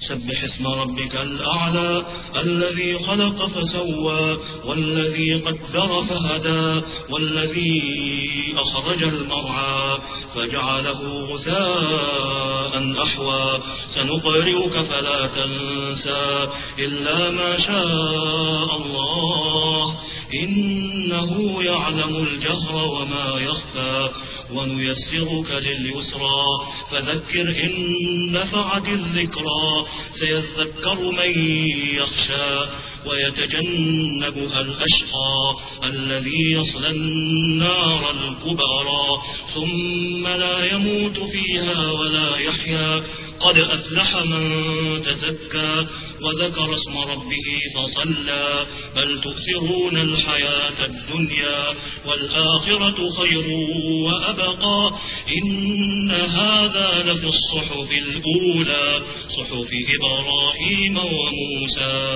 سبح اسم ربك الأعلى الذي خلق فسوى والذي قدر فهدى والذي أخرج المرعى فجعله غثاء أحوى سنقرئك فلا تنسى إلا ما شاء الله إنه يعلم الجهر وما يخفى ونيسرك لليسرى فذكر إن نفعت الذكرى سيذكر من يخشى ويتجنبها الأشقى الذي يصلى النار الكبرى ثم لا يموت فيها ولا يحيا قد أفلح من تزكى وذكر اسم ربه فصلى بل تؤثرون الحياة الدنيا والآخرة خير وأبقى إن هذا لفي الصحف الأولى صحف إبراهيم وموسى